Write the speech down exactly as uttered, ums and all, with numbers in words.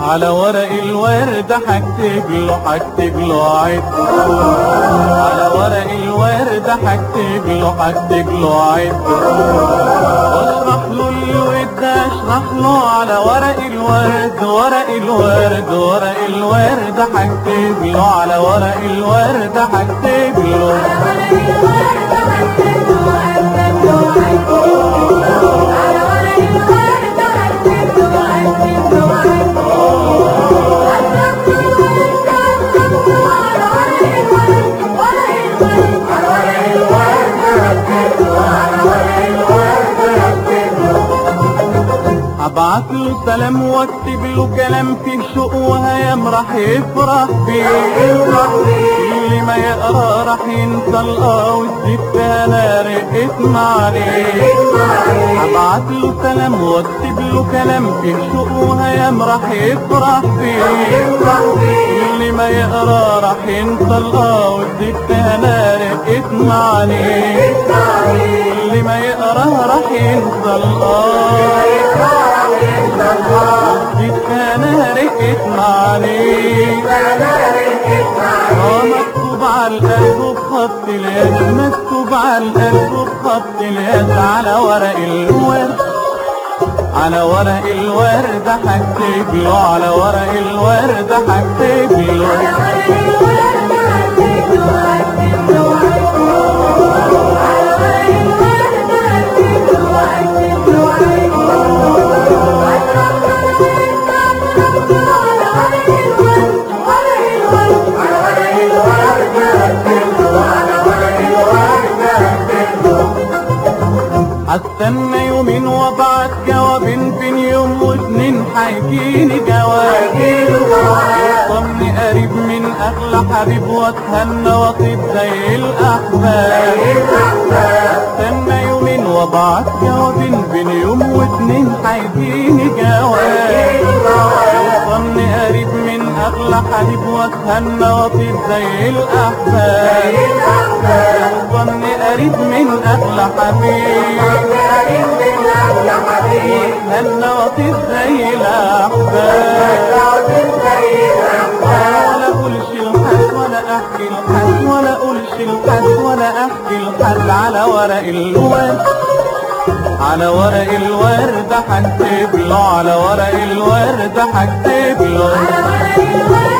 على ورق الورد هكتب له هكتب له عد. على ورق الورد هكتب له هكتب له عد. واشرح له الود اشرح له على ورق الورد ورق الورد ورق الورد هكتب له على ورق الورد هكتب له ابعت له سلام واكتب له كلام فيه شوق وهيام راح يفرح بيه. اللي ما يقرا راح ينسى الاه وتزيد فيها نار اسمع عليه. ابعت له سلام واكتب له كلام فيه شوق وهيام راح يفرح بيه. اللي ما يقرا راح ينسى الاه وتزيد فيها نار اسمع عليه. اللي ما يقرا راح ينسى الاه انا ركت معانيك مكتوب على القلب بخط اليد مكتوب على القلب بخط اليد على ورق الورد على ورق الورد هكتب له على ورق الورد هكتب له هستنى يومين وابعت جوابين بين يوم واتنين هيجيلي جواب. وصلني قريب من اغلى حبيب واتهنى واطيب زي الاحباب. هستنى يومين وابعت جوابين بين يوم واتنين هيجيلي جواب. وصلني قريب من اغلى حبيب واتهنى واطيب زي الاحباب. وصلني قريب من اغلى حبيب واتهنى واطيب زي الاحباب. ولا اقولش لحد ولا احكي لحد ولا اقولش لحد ولا احكي لحد على ورق الورد على ورق الورد هكتب له على ورق الورد هكتب له